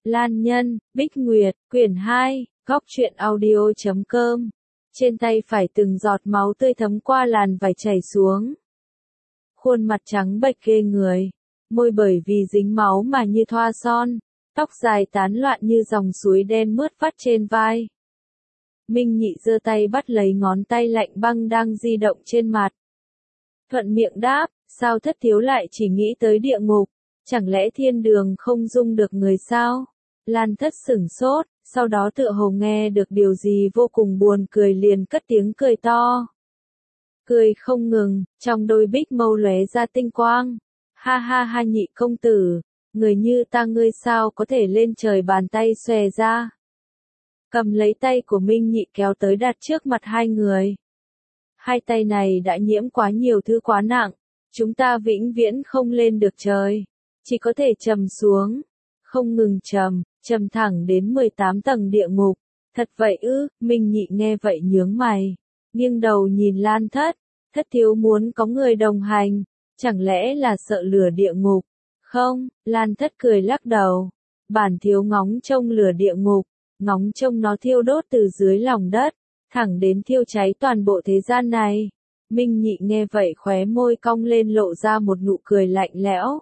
Lan Nhân, Bích Nguyệt, quyển 2, góc truyện audio.com. Trên tay phải từng giọt máu tươi thấm qua làn vải chảy xuống. Khuôn mặt trắng bệch ghê người, môi bởi vì dính máu mà như thoa son, tóc dài tán loạn như dòng suối đen mướt vắt trên vai. Minh Nhị giơ tay bắt lấy ngón tay lạnh băng đang di động trên mặt. Thuận miệng đáp, sao Thất thiếu lại chỉ nghĩ tới địa ngục, chẳng lẽ thiên đường không dung được người sao? Lan Thất sửng sốt, sau đó tựa hồ nghe được điều gì vô cùng buồn cười liền cất tiếng cười to. Cười không ngừng, trong đôi bích mâu lóe ra tinh quang. Ha ha ha, Nhị công tử, người như ta ngươi sao có thể lên trời, bàn tay xòe ra. Cầm lấy tay của Minh Nhị kéo tới đặt trước mặt hai người. Hai tay này đã nhiễm quá nhiều thứ quá nặng, chúng ta vĩnh viễn không lên được trời, chỉ có thể trầm xuống, không ngừng trầm thẳng đến 18 tầng địa ngục. Thật vậy ư? Minh Nhị nghe vậy nhướng mày, nghiêng đầu nhìn Lan Thất. Thất thiếu muốn có người đồng hành, chẳng lẽ là sợ lửa địa ngục? Không, Lan Thất cười lắc đầu. Bản thiếu ngóng trông lửa địa ngục, ngóng trông nó thiêu đốt từ dưới lòng đất, thẳng đến thiêu cháy toàn bộ thế gian này. Minh Nhị nghe vậy khóe môi cong lên lộ ra một nụ cười lạnh lẽo.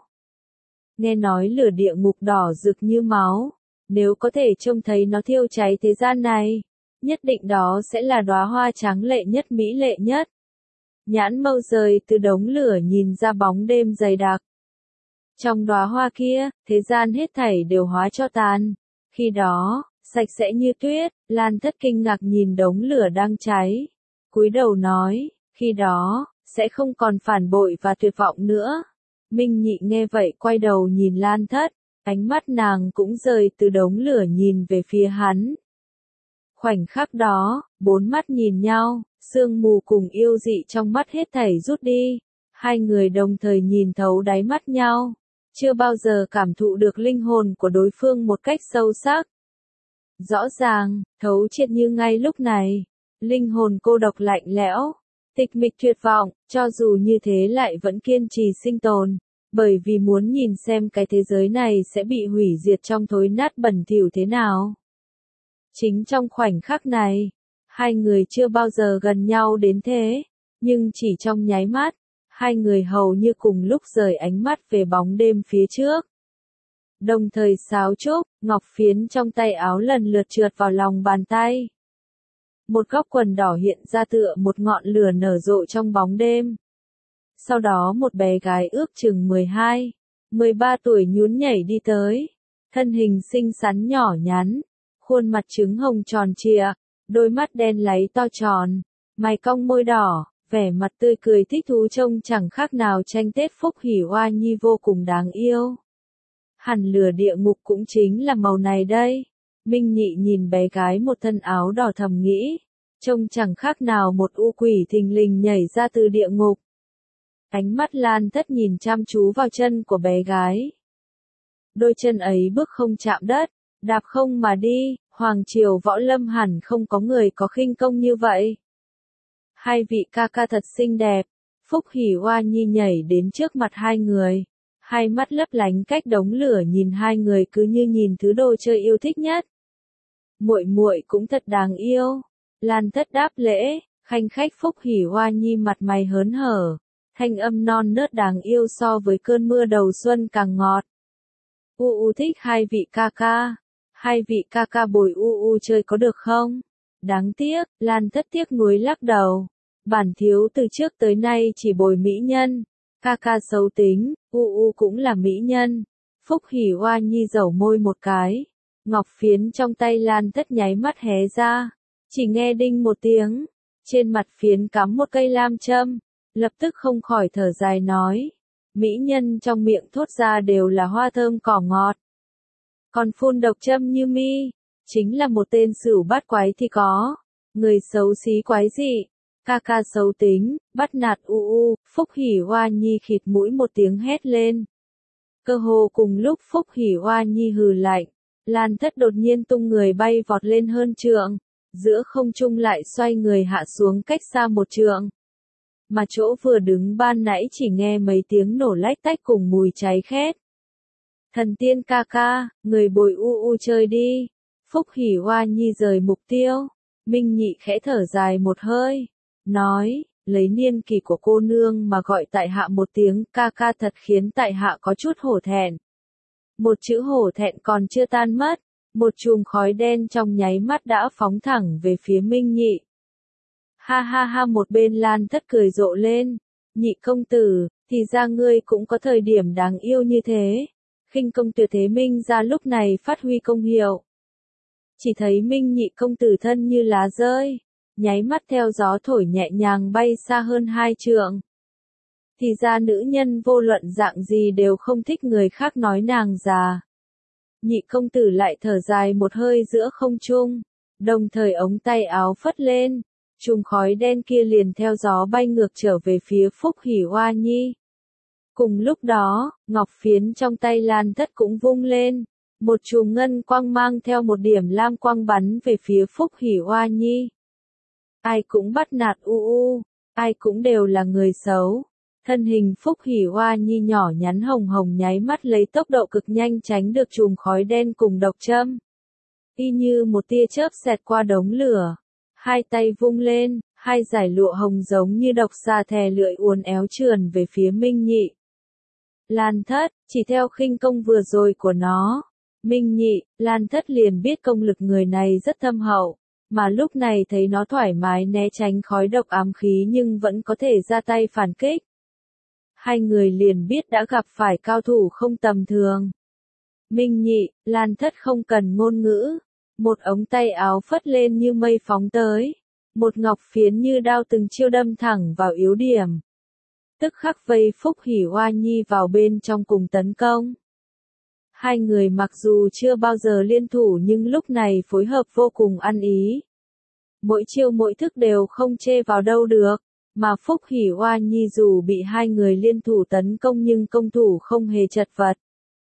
Nghe nói lửa địa ngục đỏ rực như máu, nếu có thể trông thấy nó thiêu cháy thế gian này, nhất định đó sẽ là đóa hoa tráng lệ nhất, mỹ lệ nhất. Nhãn mâu rời từ đống lửa nhìn ra bóng đêm dày đặc. Trong đóa hoa kia, thế gian hết thảy đều hóa cho tàn. Khi đó, sạch sẽ như tuyết. Lan Thất kinh ngạc nhìn đống lửa đang cháy, cúi đầu nói, khi đó, sẽ không còn phản bội và tuyệt vọng nữa. Minh Nhị nghe vậy quay đầu nhìn Lan Thất, ánh mắt nàng cũng rời từ đống lửa nhìn về phía hắn. Khoảnh khắc đó, bốn mắt nhìn nhau, sương mù cùng yêu dị trong mắt hết thảy rút đi. Hai người đồng thời nhìn thấu đáy mắt nhau, chưa bao giờ cảm thụ được linh hồn của đối phương một cách sâu sắc. Rõ ràng, thấu triệt như ngay lúc này, linh hồn cô độc lạnh lẽo, tịch mịch tuyệt vọng, cho dù như thế lại vẫn kiên trì sinh tồn, bởi vì muốn nhìn xem cái thế giới này sẽ bị hủy diệt trong thối nát bẩn thỉu thế nào. Chính trong khoảnh khắc này, hai người chưa bao giờ gần nhau đến thế, nhưng chỉ trong nháy mắt, hai người hầu như cùng lúc rời ánh mắt về bóng đêm phía trước. Đồng thời sáo trúc, ngọc phiến trong tay áo lần lượt trượt vào lòng bàn tay. Một góc quần đỏ hiện ra tựa một ngọn lửa nở rộ trong bóng đêm. Sau đó một bé gái ước chừng 12, 13 tuổi nhún nhảy đi tới. Thân hình xinh xắn nhỏ nhắn, khuôn mặt trứng hồng tròn trịa, đôi mắt đen láy to tròn, mày cong môi đỏ, vẻ mặt tươi cười thích thú trông chẳng khác nào tranh Tết Phúc Hỉ Hoa Nhi vô cùng đáng yêu. Hẳn lửa địa ngục cũng chính là màu này đây. Minh Nhị nhìn bé gái một thân áo đỏ thầm nghĩ, trông chẳng khác nào một u quỷ thình lình nhảy ra từ địa ngục. Ánh mắt Lan Thất nhìn chăm chú vào chân của bé gái. Đôi chân ấy bước không chạm đất, đạp không mà đi, hoàng triều võ lâm hẳn không có người có khinh công như vậy. Hai vị ca ca thật xinh đẹp. Phúc Hỉ Hoa Nhi nhảy đến trước mặt hai người, hai mắt lấp lánh cách đống lửa nhìn hai người cứ như nhìn thứ đồ chơi yêu thích nhất. Muội muội cũng thật đáng yêu. Lan Thất đáp lễ, khanh khách. Phúc Hỉ Hoa Nhi mặt mày hớn hở, thanh âm non nớt đáng yêu so với cơn mưa đầu xuân càng ngọt. Thích hai vị ca ca. Hai vị ca ca bồi chơi có được không? Đáng tiếc, Lan Thất tiếc nuối lắc đầu. Bản thiếu từ trước tới nay chỉ bồi mỹ nhân. Ca ca xấu tính, cũng là mỹ nhân. Phúc Hỉ Hoa Nhi dẩu môi một cái. Ngọc phiến trong tay Lan Thất nháy mắt hé ra. Chỉ nghe đinh một tiếng. Trên mặt phiến cắm một cây lam châm. Lập tức không khỏi thở dài nói. Mỹ nhân trong miệng thốt ra đều là hoa thơm cỏ ngọt. Còn phun độc châm như mi, chính là một tên sửu bát quái thì có. Người xấu xí quái dị. Ca ca xấu tính, bắt nạt Phúc Hỉ Hoa Nhi khịt mũi một tiếng hét lên. Cơ hồ cùng lúc Phúc Hỉ Hoa Nhi hừ lạnh, Lan Thất đột nhiên tung người bay vọt lên hơn trượng, giữa không trung lại xoay người hạ xuống cách xa một trượng. Mà chỗ vừa đứng ban nãy chỉ nghe mấy tiếng nổ lách tách cùng mùi cháy khét. Thần tiên ca ca, người bồi u chơi đi. Phúc Hỉ Hoa Nhi rời mục tiêu. Minh Nhị khẽ thở dài một hơi. Nói, lấy niên kỷ của cô nương mà gọi tại hạ một tiếng ca ca thật khiến tại hạ có chút hổ thẹn. Một chữ hổ thẹn còn chưa tan mất. Một chùm khói đen trong nháy mắt đã phóng thẳng về phía Minh Nhị. Ha ha ha, một bên Lan Thất cười rộ lên. Nhị công tử, thì ra ngươi cũng có thời điểm đáng yêu như thế. Khinh công tuyệt thế Minh ra lúc này phát huy công hiệu. Chỉ thấy Minh Nhị công tử thân như lá rơi, nháy mắt theo gió thổi nhẹ nhàng bay xa hơn 2 trượng. Thì ra nữ nhân vô luận dạng gì đều không thích người khác nói nàng già. Nhị công tử lại thở dài một hơi giữa không trung, đồng thời ống tay áo phất lên, chùm khói đen kia liền theo gió bay ngược trở về phía Phúc Hỉ Hoa Nhi. Cùng lúc đó, ngọc phiến trong tay Lan Thất cũng vung lên, một chùm ngân quang mang theo một điểm lam quang bắn về phía Phúc Hỉ Hoa Nhi. Ai cũng bắt nạt ai cũng đều là người xấu. Thân hình Phúc Hỉ Hoa Nhi nhỏ nhắn hồng hồng nháy mắt lấy tốc độ cực nhanh tránh được chùm khói đen cùng độc châm. Y như một tia chớp xẹt qua đống lửa. Hai tay vung lên, hai dải lụa hồng giống như độc xà thè lưỡi uốn éo trườn về phía Minh Nhị. Lan Thất, chỉ theo khinh công vừa rồi của nó, Minh Nhị, Lan Thất liền biết công lực người này rất thâm hậu, mà lúc này thấy nó thoải mái né tránh khói độc ám khí nhưng vẫn có thể ra tay phản kích. Hai người liền biết đã gặp phải cao thủ không tầm thường. Minh Nhị, Lan Thất không cần ngôn ngữ, một ống tay áo phất lên như mây phóng tới, một ngọc phiến như đao từng chiêu đâm thẳng vào yếu điểm. Tức khắc vây Phúc Hỉ Hoa Nhi vào bên trong cùng tấn công. Hai người mặc dù chưa bao giờ liên thủ nhưng lúc này phối hợp vô cùng ăn ý. Mỗi chiêu mỗi thức đều không chê vào đâu được, mà Phúc Hỉ Hoa Nhi dù bị hai người liên thủ tấn công nhưng công thủ không hề chật vật.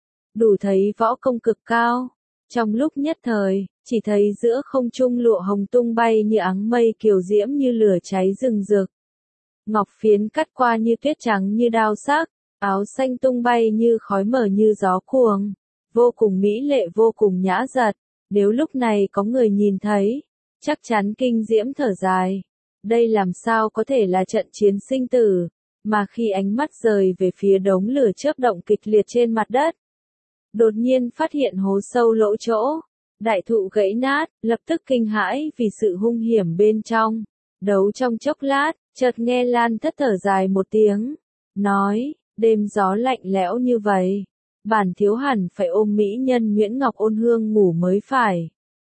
Đủ thấy võ công cực cao. Trong lúc nhất thời, chỉ thấy giữa không trung lụa hồng tung bay như áng mây kiều diễm như lửa cháy rừng rực. Ngọc phiến cắt qua như tuyết trắng như đao sắc, áo xanh tung bay như khói mờ như gió cuồng, vô cùng mỹ lệ vô cùng nhã giật, nếu lúc này có người nhìn thấy, chắc chắn kinh diễm thở dài. Đây làm sao có thể là trận chiến sinh tử, mà khi ánh mắt rời về phía đống lửa chớp động kịch liệt trên mặt đất, đột nhiên phát hiện hố sâu lỗ chỗ, đại thụ gãy nát, lập tức kinh hãi vì sự hung hiểm bên trong. Đấu trong chốc lát, chợt nghe Lan Thất thở dài một tiếng, nói, đêm gió lạnh lẽo như vậy, bản thiếu hẳn phải ôm mỹ nhân Nguyễn Ngọc Ôn Hương ngủ mới phải.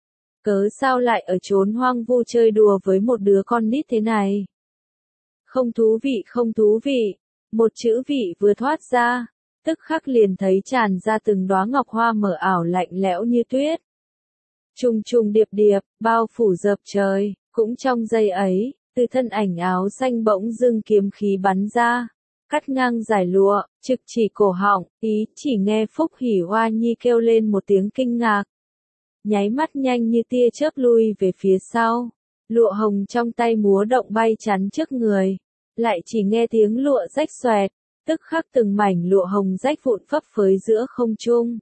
Cớ sao lại ở chốn hoang vu chơi đùa với một đứa con nít thế này? Không thú vị, không thú vị. Một chữ vị vừa thoát ra, tức khắc liền thấy tràn ra từng đóa ngọc hoa mờ ảo lạnh lẽo như tuyết. Trùng trùng điệp điệp, bao phủ dợp trời, cũng trong giây ấy, từ thân ảnh áo xanh bỗng dưng kiếm khí bắn ra, cắt ngang dải lụa, trực chỉ cổ họng, ý chỉ nghe Phúc Hỉ Hoa Nhi kêu lên một tiếng kinh ngạc. Nháy mắt nhanh như tia chớp lui về phía sau, lụa hồng trong tay múa động bay chắn trước người, lại chỉ nghe tiếng lụa rách xoẹt, tức khắc từng mảnh lụa hồng rách vụn phấp phới giữa không trung.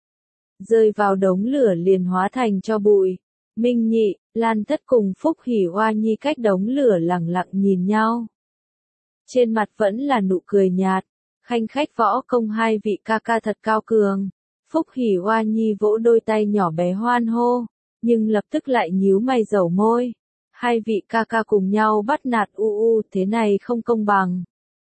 Rơi vào đống lửa liền hóa thành cho bụi. Minh Nhị, Lan Thất cùng Phúc Hỉ Hoa Nhi cách đống lửa lặng lặng nhìn nhau. Trên mặt vẫn là nụ cười nhạt, khanh khách võ công hai vị ca ca thật cao cường. Phúc Hỉ Hoa Nhi vỗ đôi tay nhỏ bé hoan hô, nhưng lập tức lại nhíu mày dẩu môi. Hai vị ca ca cùng nhau bắt nạt thế này không công bằng.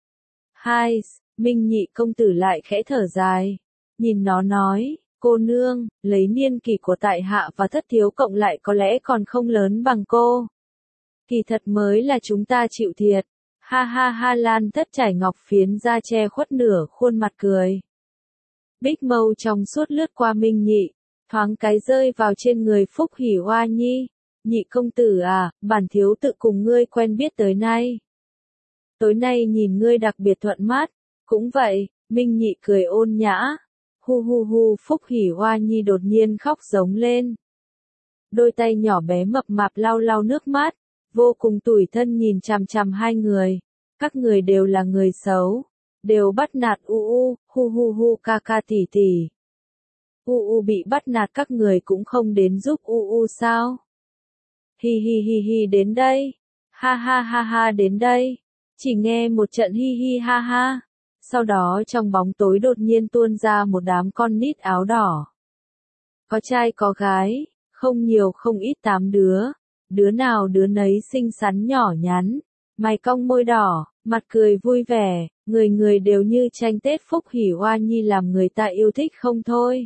Hai, Minh Nhị công tử lại khẽ thở dài, nhìn nó nói, cô nương, lấy niên kỷ của tại hạ và thất thiếu cộng lại có lẽ còn không lớn bằng cô. Kỳ thật mới là chúng ta chịu thiệt. Ha ha ha, Lan Thất trải ngọc phiến ra che khuất nửa khuôn mặt cười. Bích mâu trong suốt lướt qua Minh Nhị, thoáng cái rơi vào trên người Phúc Hỉ Hoa Nhi. Nhị công tử à, bản thiếu tự cùng ngươi quen biết tới nay. Tối nay nhìn ngươi đặc biệt thuận mắt. Cũng vậy, Minh Nhị cười ôn nhã. Hu hu hu, Phúc Hỉ Hoa Nhi đột nhiên khóc giống lên. Đôi tay nhỏ bé mập mạp lau lau nước mắt, vô cùng tủi thân nhìn chằm chằm hai người. Các người đều là người xấu, đều bắt nạt hu hu hu ca ca tỷ tỷ. Bị bắt nạt các người cũng không đến giúp sao? Hi hi hi hi đến đây. Ha ha ha ha đến đây. Chỉ nghe một trận hi hi ha ha. Sau đó trong bóng tối đột nhiên tuôn ra một đám con nít áo đỏ. Có trai có gái, không nhiều không ít 8 đứa. Đứa nào đứa nấy xinh xắn nhỏ nhắn, mày cong môi đỏ, mặt cười vui vẻ, người người đều như tranh Tết Phúc Hỉ Hoa Nhi làm người ta yêu thích không thôi.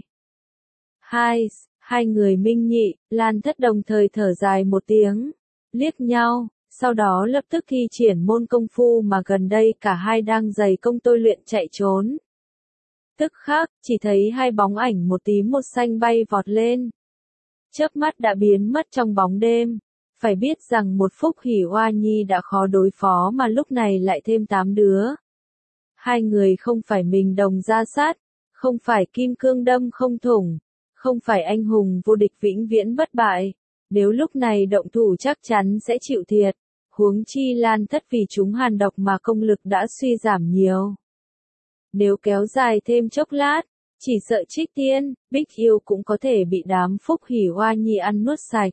Hai người Minh Nhị, Lan Thất đồng thời thở dài một tiếng, liếc nhau, sau đó lập tức thi triển môn công phu mà gần đây cả hai đang dày công tôi luyện chạy trốn. Tức khắc, chỉ thấy hai bóng ảnh một tím một xanh bay vọt lên. Chớp mắt đã biến mất trong bóng đêm. Phải biết rằng một Phúc Hỉ Hoa Nhi đã khó đối phó mà lúc này lại thêm 8 đứa. Hai người không phải mình đồng ra sát, không phải kim cương đâm không thủng, không phải anh hùng vô địch vĩnh viễn bất bại. Nếu lúc này động thủ chắc chắn sẽ chịu thiệt. Huống chi Lan Thất vì chúng hàn độc mà công lực đã suy giảm nhiều. Nếu kéo dài thêm chốc lát, chỉ sợ Trích Tiên, Bích Yêu cũng có thể bị đám Phúc Hỉ Hoa Nhi ăn nuốt sạch.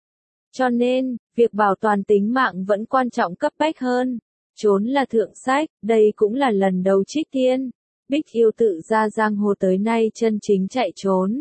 Cho nên, việc bảo toàn tính mạng vẫn quan trọng cấp bách hơn. Trốn là thượng sách, đây cũng là lần đầu Trích Tiên, Bích Yêu tự ra giang hồ tới nay chân chính chạy trốn.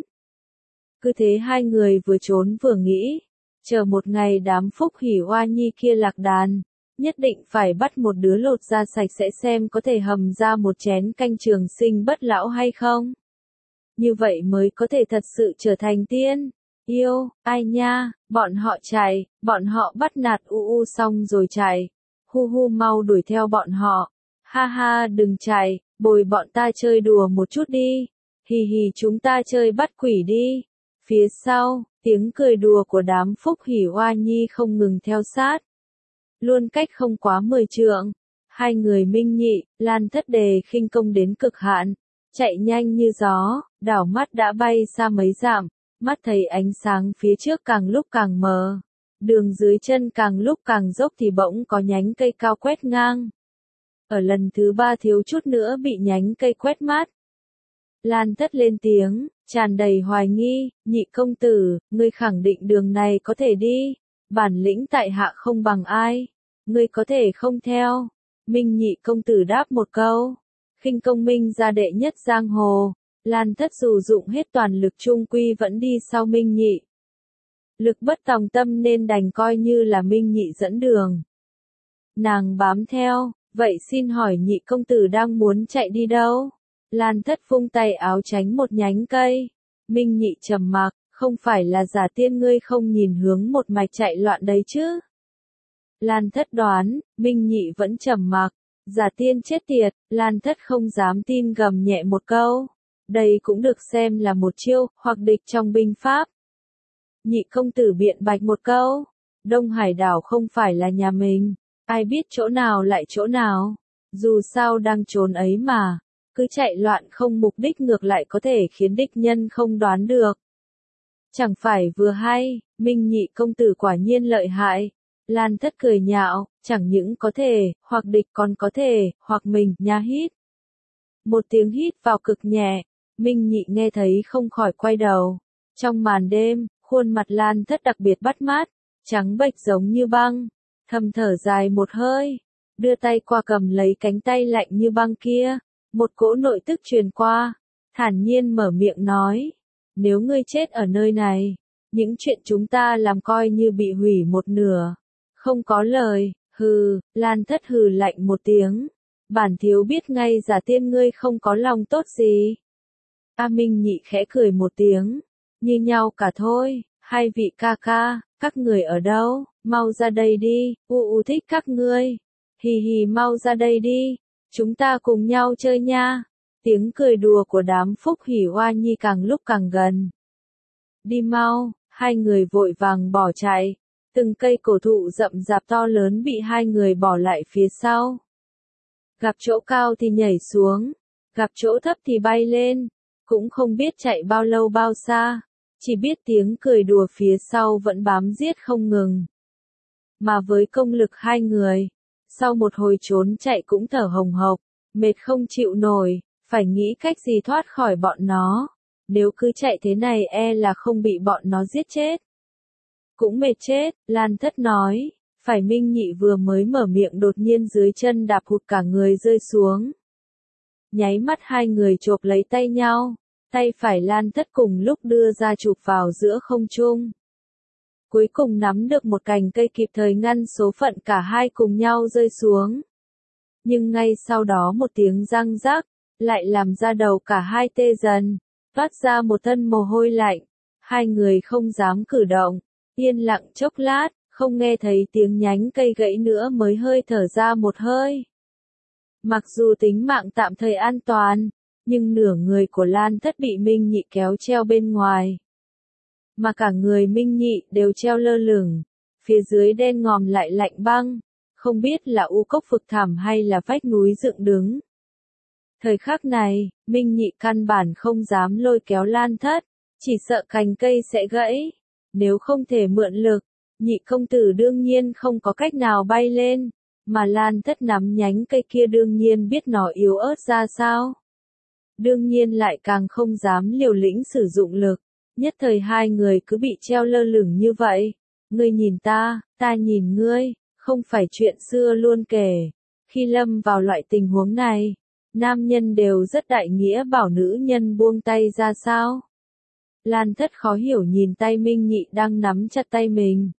Cứ thế hai người vừa trốn vừa nghĩ, chờ một ngày đám Phúc Hỉ Hoa Nhi kia lạc đàn, nhất định phải bắt một đứa lột da sạch sẽ xem có thể hầm ra một chén canh trường sinh bất lão hay không. Như vậy mới có thể thật sự trở thành tiên. Yêu, ai nha, bọn họ chạy, bọn họ bắt nạt xong rồi chạy. Hu mau đuổi theo bọn họ. Ha ha đừng chạy, bồi bọn ta chơi đùa một chút đi. Hì hì chúng ta chơi bắt quỷ đi. Phía sau, tiếng cười đùa của đám Phúc Hỉ Hoa Nhi không ngừng theo sát. Luôn cách không quá 10 trượng. Hai người Minh Nhị, Lan Thất đề khinh công đến cực hạn. Chạy nhanh như gió, đảo mắt đã bay xa mấy dặm. Mắt thấy ánh sáng phía trước càng lúc càng mờ. Đường dưới chân càng lúc càng dốc thì bỗng có nhánh cây cao quét ngang. Ở lần thứ 3 thiếu chút nữa bị nhánh cây quét mát. Lan Thất lên tiếng, tràn đầy hoài nghi, Nhị công tử, ngươi khẳng định đường này có thể đi. Bản lĩnh tại hạ không bằng ai. Ngươi có thể không theo. Minh Nhị công tử đáp một câu. Khinh công Minh gia đệ nhất giang hồ. Lan Thất dù dụng hết toàn lực trung quy vẫn đi sau Minh Nhị. Lực bất tòng tâm nên đành coi như là Minh Nhị dẫn đường. Nàng bám theo, vậy xin hỏi Nhị công tử đang muốn chạy đi đâu? Lan Thất vung tay áo tránh một nhánh cây. Minh Nhị trầm mặc, không phải là Giả Tiên ngươi không nhìn hướng một mạch chạy loạn đấy chứ? Lan Thất đoán, Minh Nhị vẫn trầm mặc. Giả Tiên chết tiệt, Lan Thất không dám tin gầm nhẹ một câu. Đây cũng được xem là một chiêu, hoặc địch trong binh pháp. Nhị công tử biện bạch một câu. Đông Hải đảo không phải là nhà mình. Ai biết chỗ nào lại chỗ nào. Dù sao đang trốn ấy mà. Cứ chạy loạn không mục đích ngược lại có thể khiến địch nhân không đoán được. Chẳng phải vừa hay, Minh Nhị công tử quả nhiên lợi hại. Lan Thất cười nhạo, chẳng những có thể, hoặc địch còn có thể, hoặc mình, nha hít. Một tiếng hít vào cực nhẹ. Minh Nhị nghe thấy không khỏi quay đầu. Trong màn đêm, khuôn mặt Lan Thất đặc biệt bắt mắt, trắng bệch giống như băng. Thầm thở dài một hơi, đưa tay qua cầm lấy cánh tay lạnh như băng kia. Một cỗ nội tức truyền qua, thản nhiên mở miệng nói. Nếu ngươi chết ở nơi này, những chuyện chúng ta làm coi như bị hủy một nửa. Không có lời, hừ, Lan Thất hừ lạnh một tiếng. Bản thiếu biết ngay Giả Tiên ngươi không có lòng tốt gì. A Minh Nhị khẽ cười một tiếng, như nhau cả thôi, hai vị ca ca, các người ở đâu, mau ra đây đi, thích các ngươi, hì hì mau ra đây đi, chúng ta cùng nhau chơi nha, tiếng cười đùa của đám Phúc Hỉ Hoa Nhi càng lúc càng gần. Đi mau, hai người vội vàng bỏ chạy, từng cây cổ thụ rậm rạp to lớn bị hai người bỏ lại phía sau. Gặp chỗ cao thì nhảy xuống, gặp chỗ thấp thì bay lên. Cũng không biết chạy bao lâu bao xa, chỉ biết tiếng cười đùa phía sau vẫn bám giết không ngừng. Mà với công lực hai người, sau một hồi trốn chạy cũng thở hồng hộc, mệt không chịu nổi, phải nghĩ cách gì thoát khỏi bọn nó. Nếu cứ chạy thế này e là không bị bọn nó giết chết. Cũng mệt chết, Lan Thất nói. Phải Minh Nhị vừa mới mở miệng đột nhiên dưới chân đạp hụt cả người rơi xuống. Nháy mắt hai người chộp lấy tay nhau, tay phải Lan Thất cùng lúc đưa ra chụp vào giữa không trung. Cuối cùng nắm được một cành cây kịp thời ngăn số phận cả hai cùng nhau rơi xuống. Nhưng ngay sau đó một tiếng răng rắc, lại làm ra đầu cả hai tê dần, toát ra một thân mồ hôi lạnh. Hai người không dám cử động, yên lặng chốc lát, không nghe thấy tiếng nhánh cây gãy nữa mới hơi thở ra một hơi. Mặc dù tính mạng tạm thời an toàn, nhưng nửa người của Lan Thất bị Minh Nhị kéo treo bên ngoài. Mà cả người Minh Nhị đều treo lơ lửng, phía dưới đen ngòm lại lạnh băng, không biết là u cốc vực thẳm hay là vách núi dựng đứng. Thời khắc này, Minh Nhị căn bản không dám lôi kéo Lan Thất, chỉ sợ cành cây sẽ gãy. Nếu không thể mượn lực, Nhị công tử đương nhiên không có cách nào bay lên, mà Lan Thất nắm nhánh cây kia đương nhiên biết nó yếu ớt ra sao. Đương nhiên lại càng không dám liều lĩnh sử dụng lực, nhất thời hai người cứ bị treo lơ lửng như vậy. Ngươi nhìn ta nhìn ngươi, không phải chuyện xưa luôn kể. Khi lâm vào loại tình huống này, nam nhân đều rất đại nghĩa bảo nữ nhân buông tay ra sao. Lan Thất khó hiểu nhìn tay Minh Nhị đang nắm chặt tay mình.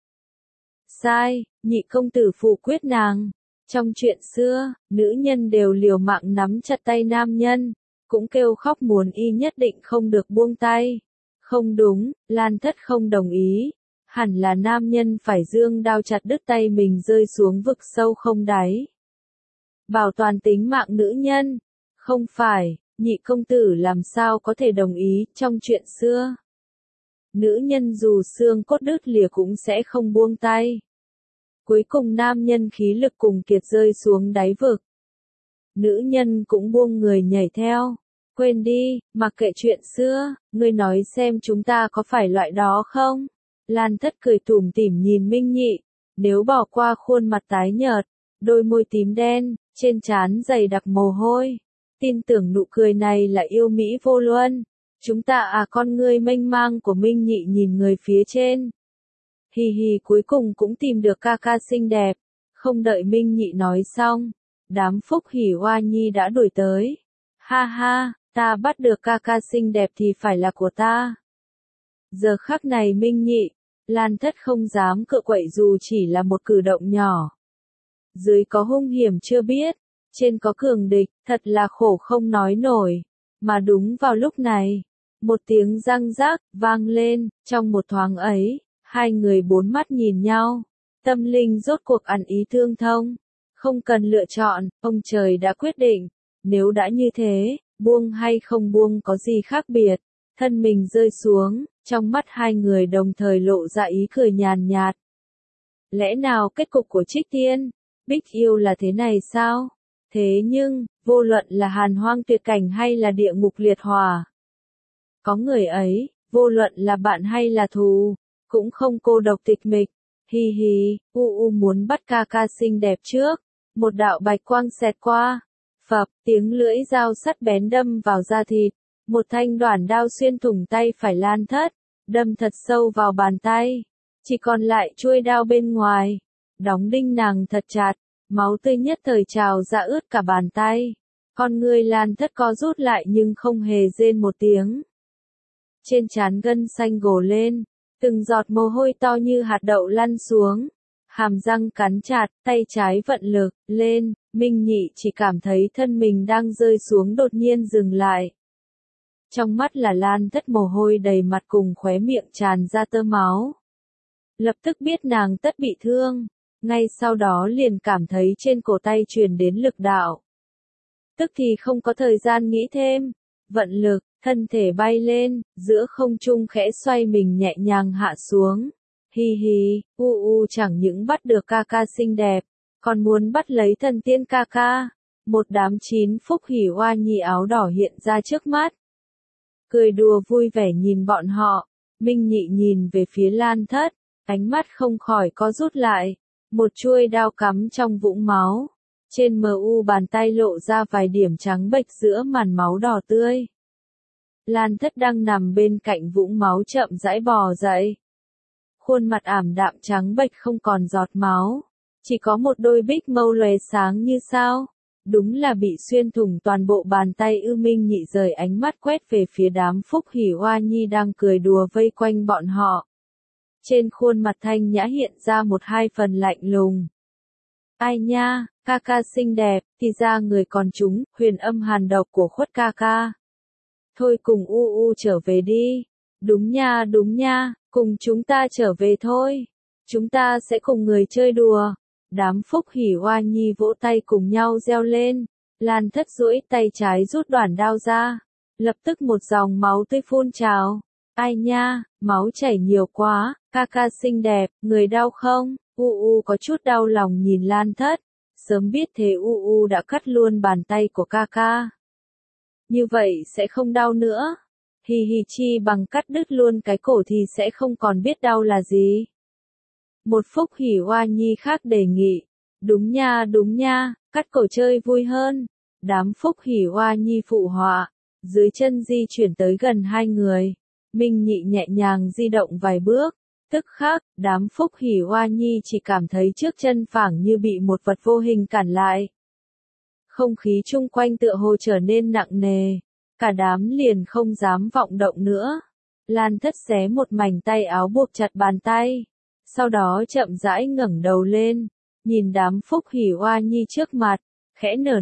Sai, Nhị công tử phụ quyết nàng. Trong chuyện xưa, nữ nhân đều liều mạng nắm chặt tay nam nhân, cũng kêu khóc muốn y nhất định không được buông tay. Không đúng, Lan Thất không đồng ý. Hẳn là nam nhân phải dương đao chặt đứt tay mình rơi xuống vực sâu không đáy. Bảo toàn tính mạng nữ nhân. Không phải, Nhị công tử làm sao có thể đồng ý trong chuyện xưa. Nữ nhân dù xương cốt đứt lìa cũng sẽ không buông tay. Cuối cùng nam nhân khí lực cùng kiệt rơi xuống đáy vực. Nữ nhân cũng buông người nhảy theo. Quên đi, mặc kệ chuyện xưa, ngươi nói xem chúng ta có phải loại đó không? Lan Thất cười tủm tỉm nhìn Minh Nhị, nếu bỏ qua khuôn mặt tái nhợt, đôi môi tím đen, trên trán dày đặc mồ hôi. Tin tưởng nụ cười này là yêu mỹ vô luân. Chúng ta con ngươi mênh mang của Minh Nhị nhìn người phía trên. Hì hì cuối cùng cũng tìm được ca ca xinh đẹp. Không đợi Minh Nhị nói xong, đám Phúc Hỉ Hoa Nhi đã đuổi tới. Ha ha, ta bắt được ca ca xinh đẹp thì phải là của ta. Giờ khắc này Minh Nhị, Lan Thất không dám cự quậy dù chỉ là một cử động nhỏ. Dưới có hung hiểm chưa biết, trên có cường địch, thật là khổ không nói nổi. Mà đúng vào lúc này, một tiếng răng rác vang lên, trong một thoáng ấy, hai người bốn mắt nhìn nhau, tâm linh rốt cuộc ăn ý tương thông. Không cần lựa chọn, ông trời đã quyết định, nếu đã như thế, buông hay không buông có gì khác biệt. Thân mình rơi xuống, trong mắt hai người đồng thời lộ ra ý cười nhàn nhạt. Lẽ nào kết cục của Trích Tiên, Bích yêu là thế này sao? Thế nhưng, vô luận là hàn hoang tuyệt cảnh hay là địa ngục liệt hỏa, có người ấy, vô luận là bạn hay là thù, cũng không cô độc tịch mịch. Hi hi, muốn bắt ca ca xinh đẹp trước. Một đạo bạch quang xẹt qua. Phập, tiếng lưỡi dao sắt bén đâm vào da thịt. Một thanh đoản đao xuyên thủng tay phải Lan Thất, đâm thật sâu vào bàn tay. Chỉ còn lại chuôi đao bên ngoài. Đóng đinh nàng thật chặt, máu tươi nhất thời trào ra ướt cả bàn tay. Con người Lan Thất co rút lại nhưng không hề rên một tiếng. Trên trán gân xanh gồ lên, từng giọt mồ hôi to như hạt đậu lăn xuống. Hàm răng cắn chặt, tay trái vận lực, lên, Minh Nhị chỉ cảm thấy thân mình đang rơi xuống đột nhiên dừng lại. Trong mắt là Lan Thất mồ hôi đầy mặt cùng khóe miệng tràn ra tơ máu. Lập tức biết nàng tất bị thương, ngay sau đó liền cảm thấy trên cổ tay truyền đến lực đạo. Tức thì không có thời gian nghĩ thêm, vận lực, thân thể bay lên, giữa không trung khẽ xoay mình nhẹ nhàng hạ xuống. Hi hi, chẳng những bắt được ca ca xinh đẹp, còn muốn bắt lấy thần tiên ca ca. Một đám chín Phúc Hỉ Hoa Nhi áo đỏ hiện ra trước mắt. Cười đùa vui vẻ nhìn bọn họ, Minh Nhị nhìn về phía Lan Thất, ánh mắt không khỏi co rút lại. Một chuôi đao cắm trong vũng máu. Trên bàn tay lộ ra vài điểm trắng bệch giữa màn máu đỏ tươi. Lan Thất đang nằm bên cạnh vũng máu chậm rãi bò dậy. Khuôn mặt ảm đạm trắng bệch không còn giọt máu, chỉ có một đôi bích mâu lóe sáng như sao. Đúng là bị xuyên thủng toàn bộ bàn tay. Minh Nhị rời ánh mắt quét về phía đám Phúc Hỉ Hoa Nhi đang cười đùa vây quanh bọn họ. Trên khuôn mặt thanh nhã hiện ra một hai phần lạnh lùng. Ai nha, ca ca xinh đẹp, thì ra người còn chúng, huyền âm hàn độc của Khuất ca ca. Thôi cùng trở về đi. Đúng nha, cùng chúng ta trở về thôi. Chúng ta sẽ cùng người chơi đùa. Đám Phúc Hỉ Hoa Nhi vỗ tay cùng nhau reo lên. Lan Thất duỗi tay trái rút đoản đao ra. Lập tức một dòng máu tươi phun trào. Ai nha, máu chảy nhiều quá, ca ca xinh đẹp, người đau không? Có chút đau lòng nhìn Lan Thất. Sớm biết thế đã cắt luôn bàn tay của ca ca. Như vậy sẽ không đau nữa. Hi hi, chi bằng cắt đứt luôn cái cổ thì sẽ không còn biết đau là gì. Một Phúc Hỉ Hoa Nhi khác đề nghị. Đúng nha, cắt cổ chơi vui hơn. Đám Phúc Hỉ Hoa Nhi phụ họa. Dưới chân di chuyển tới gần hai người. Minh Nhị nhẹ nhàng di động vài bước. Tức khắc, đám Phúc Hỉ Hoa Nhi chỉ cảm thấy trước chân phảng như bị một vật vô hình cản lại. Không khí chung quanh tựa hồ trở nên nặng nề. Cả đám liền không dám vọng động nữa. Lan Thất xé một mảnh tay áo buộc chặt bàn tay. Sau đó chậm rãi ngẩng đầu lên. Nhìn đám Phúc Hỉ Hoa Nhi trước mặt. Khẽ nở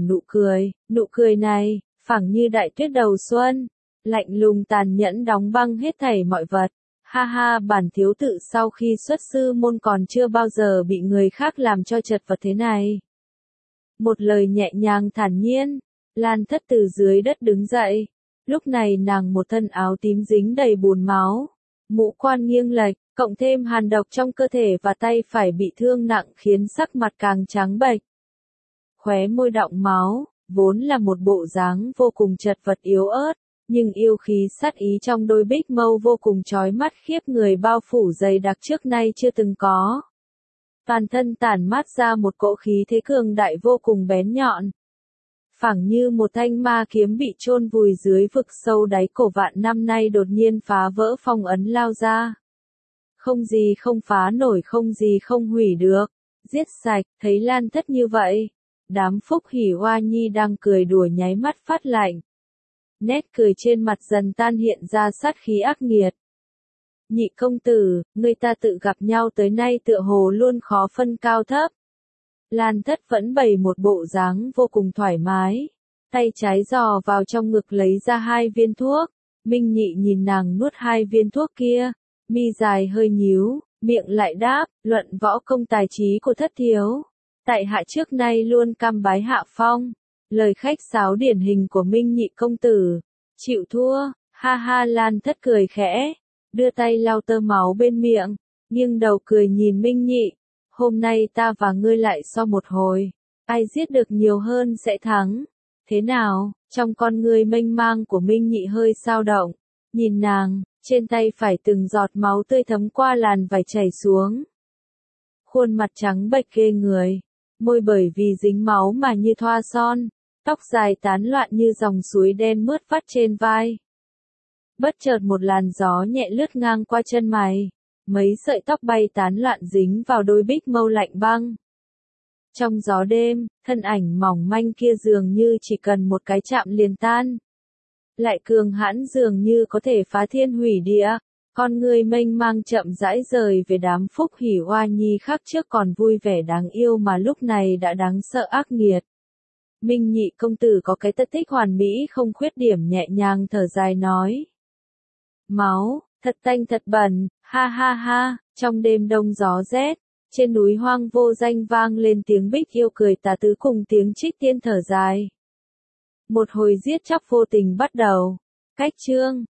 nụ cười này, phảng như đại tuyết đầu xuân. Lạnh lùng tàn nhẫn đóng băng hết thảy mọi vật. Ha ha, bản thiếu tự sau khi xuất sư môn còn chưa bao giờ bị người khác làm cho chật vật thế này. Một lời nhẹ nhàng thản nhiên. Lan Thất từ dưới đất đứng dậy. Lúc này nàng một thân áo tím dính đầy bùn máu. Mũ quan nghiêng lệch, cộng thêm hàn độc trong cơ thể và tay phải bị thương nặng khiến sắc mặt càng trắng bệch. Khóe môi đọng máu, vốn là một bộ dáng vô cùng chật vật yếu ớt. Nhưng yêu khí sát ý trong đôi bích mâu vô cùng chói mắt khiếp người bao phủ dày đặc trước nay chưa từng có. Toàn thân tản mát ra một cỗ khí thế cường đại vô cùng bén nhọn. Phảng như một thanh ma kiếm bị chôn vùi dưới vực sâu đáy cổ vạn năm nay đột nhiên phá vỡ phong ấn lao ra. Không gì không phá nổi, không gì không hủy được. Giết sạch, thấy Lan Thất như vậy. Đám Phúc Hỉ Hoa Nhi đang cười đùa nháy mắt phát lạnh. Nét cười trên mặt dần tan hiện ra sát khí ác nghiệt. Nhị công tử, người ta tự gặp nhau tới nay tựa hồ luôn khó phân cao thấp. Lan Thất vẫn bày một bộ dáng vô cùng thoải mái. Tay trái dò vào trong ngực lấy ra 2 viên thuốc. Minh Nhị nhìn nàng nuốt 2 viên thuốc kia. Mi dài hơi nhíu, miệng lại đáp, luận võ công tài trí của Thất thiếu. Tại hạ trước nay luôn cam bái hạ phong. Lời khách sáo điển hình của Minh Nhị công tử. Chịu thua, ha ha. Lan Thất cười khẽ. Đưa tay lau tơ máu bên miệng. Nghiêng đầu cười nhìn Minh Nhị. Hôm nay ta và ngươi lại so một hồi. Ai giết được nhiều hơn sẽ thắng. Thế nào? Trong con ngươi mênh mang của Minh Nhị hơi dao động. Nhìn nàng, trên tay phải từng giọt máu tươi thấm qua làn vải chảy xuống. Khuôn mặt trắng bệch ghê người. Môi bởi vì dính máu mà như thoa son. Tóc dài tán loạn như dòng suối đen mướt vắt trên vai. Bất chợt một làn gió nhẹ lướt ngang qua chân mày. Mấy sợi tóc bay tán loạn dính vào đôi bích mâu lạnh băng. Trong gió đêm, thân ảnh mỏng manh kia dường như chỉ cần một cái chạm liền tan. Lại cường hãn dường như có thể phá thiên hủy địa. Con người mênh mang chậm rãi rời về đám Phúc Hỉ Hoa Nhi khác trước còn vui vẻ đáng yêu mà lúc này đã đáng sợ ác nghiệt. Minh Nhị công tử có cái tất tích hoàn mỹ không khuyết điểm, nhẹ nhàng thở dài nói. Máu, thật tanh thật bẩn, ha ha ha. Trong đêm đông gió rét, trên núi hoang vô danh vang lên tiếng bích yêu cười tà tứ cùng tiếng trích tiên thở dài. Một hồi giết chóc vô tình bắt đầu. Cách chương